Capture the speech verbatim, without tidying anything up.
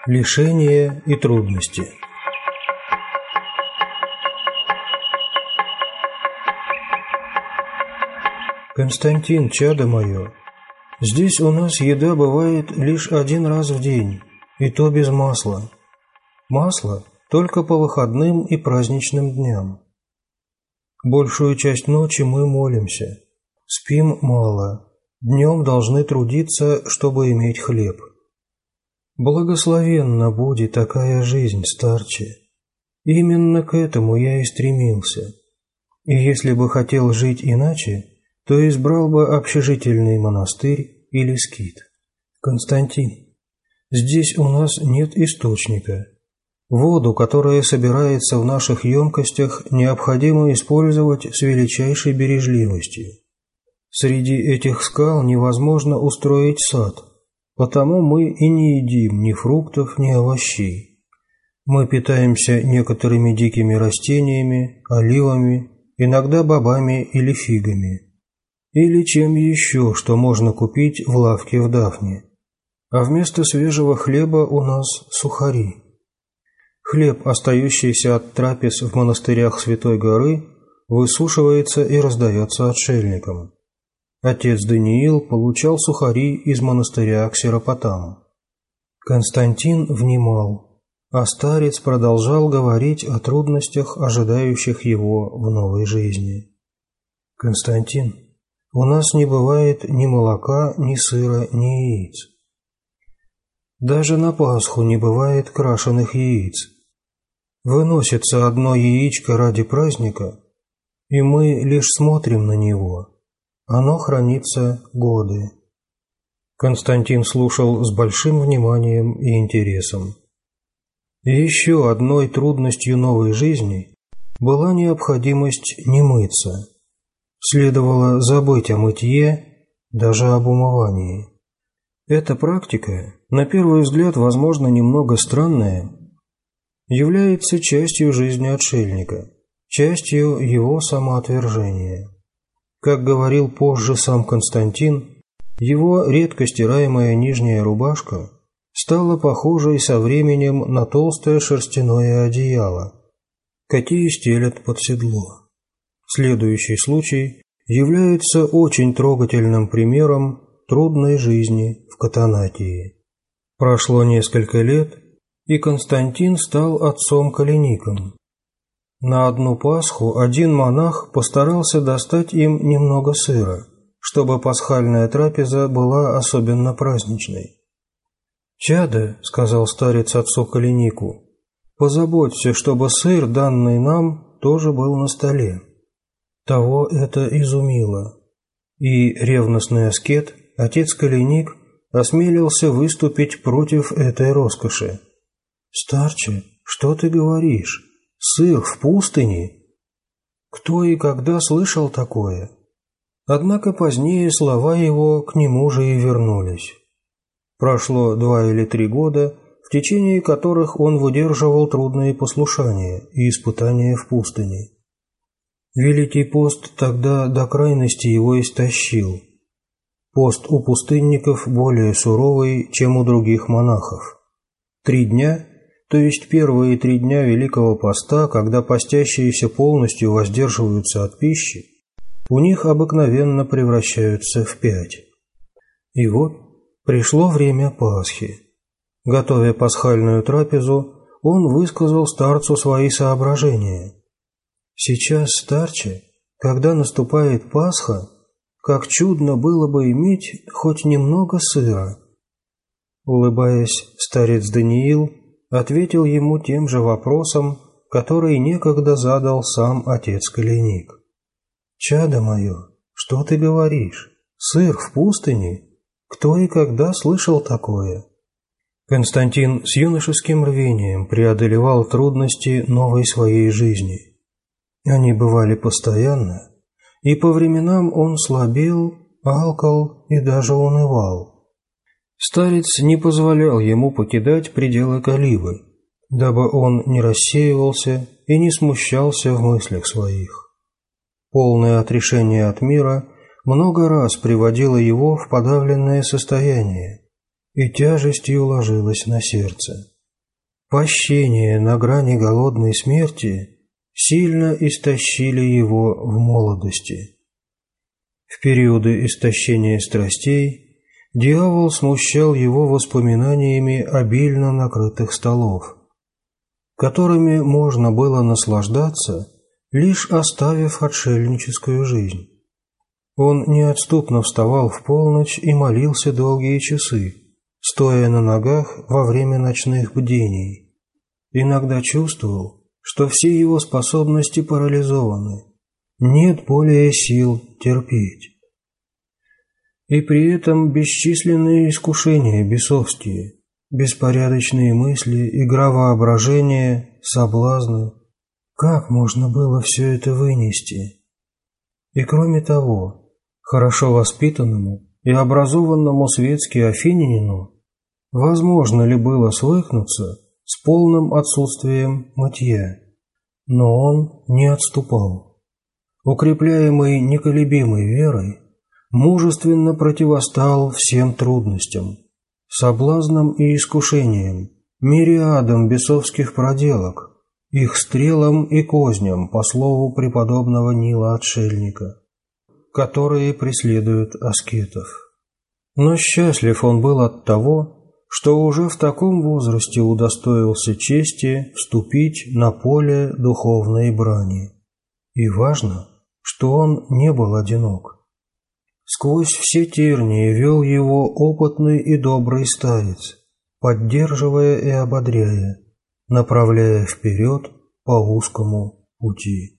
Лишения и трудности. Константин, чадо мое, здесь у нас еда бывает лишь один раз в день, и то без масла. Масло только по выходным и праздничным дням. Большую часть ночи мы молимся, спим мало, днем должны трудиться, чтобы иметь хлеб. Благословенна будет такая жизнь, старче. Именно к этому я и стремился. И если бы хотел жить иначе, то избрал бы общежительный монастырь или скит. Константин, здесь у нас нет источника. Воду, которая собирается в наших емкостях, необходимо использовать с величайшей бережливостью. Среди этих скал невозможно устроить сад, потому мы и не едим ни фруктов, ни овощей. Мы питаемся некоторыми дикими растениями, оливами, иногда бобами или фигами. Или чем еще, что можно купить в лавке в Дафне. А вместо свежего хлеба у нас сухари. Хлеб, остающийся от трапез в монастырях Святой Горы, высушивается и раздается отшельникам. Отец Даниил получал сухари из монастыря Ксеропотам. Константин внимал, а старец продолжал говорить о трудностях, ожидающих его в новой жизни. «Константин, у нас не бывает ни молока, ни сыра, ни яиц. Даже на Пасху не бывает крашеных яиц. Выносится одно яичко ради праздника, и мы лишь смотрим на него. Оно хранится годы». Константин слушал с большим вниманием и интересом. Еще одной трудностью новой жизни была необходимость не мыться. Следовало забыть о мытье, даже об умывании. Эта практика, на первый взгляд, возможно, немного странная, является частью жизни отшельника, частью его самоотвержения. Как говорил позже сам Константин, его редко стираемая нижняя рубашка стала похожей со временем на толстое шерстяное одеяло, какие стелят под седло. Следующий случай является очень трогательным примером трудной жизни в Катанатии. Прошло несколько лет, и Константин стал отцом-калеником. На одну Пасху один монах постарался достать им немного сыра, чтобы пасхальная трапеза была особенно праздничной. «Чадо, — сказал старец отцу-каленику, — позаботься, чтобы сыр, данный нам, тоже был на столе». Того это изумило, и ревностный аскет, отец-каленик, осмелился выступить против этой роскоши. «Старче, что ты говоришь? Сыр в пустыне? Кто и когда слышал такое?» Однако позднее слова его к нему же и вернулись. Прошло два или три года, в течение которых он выдерживал трудные послушания и испытания в пустыне. Великий пост тогда до крайности его истощил. Пост у пустынников более суровый, чем у других монахов. Три дня, то есть первые три дня Великого Поста, когда постящиеся полностью воздерживаются от пищи, у них обыкновенно превращаются в пять. И вот пришло время Пасхи. Готовя пасхальную трапезу, он высказал старцу свои соображения. «Сейчас, старче, когда наступает Пасха, как чудно было бы иметь хоть немного сыра». Улыбаясь, старец Даниил ответил ему тем же вопросом, который некогда задал сам отец-каленик. «Чадо мое, что ты говоришь? Сыр в пустыне? Кто и когда слышал такое?» Константин с юношеским рвением преодолевал трудности новой своей жизни. Они бывали постоянно, и по временам он слабел, алкал и даже унывал. Старец не позволял ему покидать пределы Калибы, дабы он не рассеивался и не смущался в мыслях своих. Полное отрешение от мира много раз приводило его в подавленное состояние и тяжестью ложилось на сердце. пощение на грани голодной смерти сильно истощили его в молодости. В периоды истощения страстей дьявол смущал его воспоминаниями обильно накрытых столов, которыми можно было наслаждаться, лишь оставив отшельническую жизнь. Он неотступно вставал в полночь и молился долгие часы, стоя на ногах во время ночных бдений. Иногда чувствовал, что все его способности парализованы, нет более сил терпеть. И при этом бесчисленные искушения бесовские, беспорядочные мысли, игра воображения, соблазны. Как можно было все это вынести? И кроме того, хорошо воспитанному и образованному светски афинянину возможно ли было свыкнуться с полным отсутствием мытья? Но он не отступал. Укрепляемый неколебимой верой, мужественно противостал всем трудностям, соблазнам и искушениям, мириадам бесовских проделок, их стрелам и козням, по слову преподобного Нила-отшельника, которые преследуют аскетов. Но счастлив он был от того, что уже в таком возрасте удостоился чести вступить на поле духовной брани. И важно, что он не был одинок. Сквозь все тернии вел его опытный и добрый старец, поддерживая и ободряя, направляя вперед по узкому пути.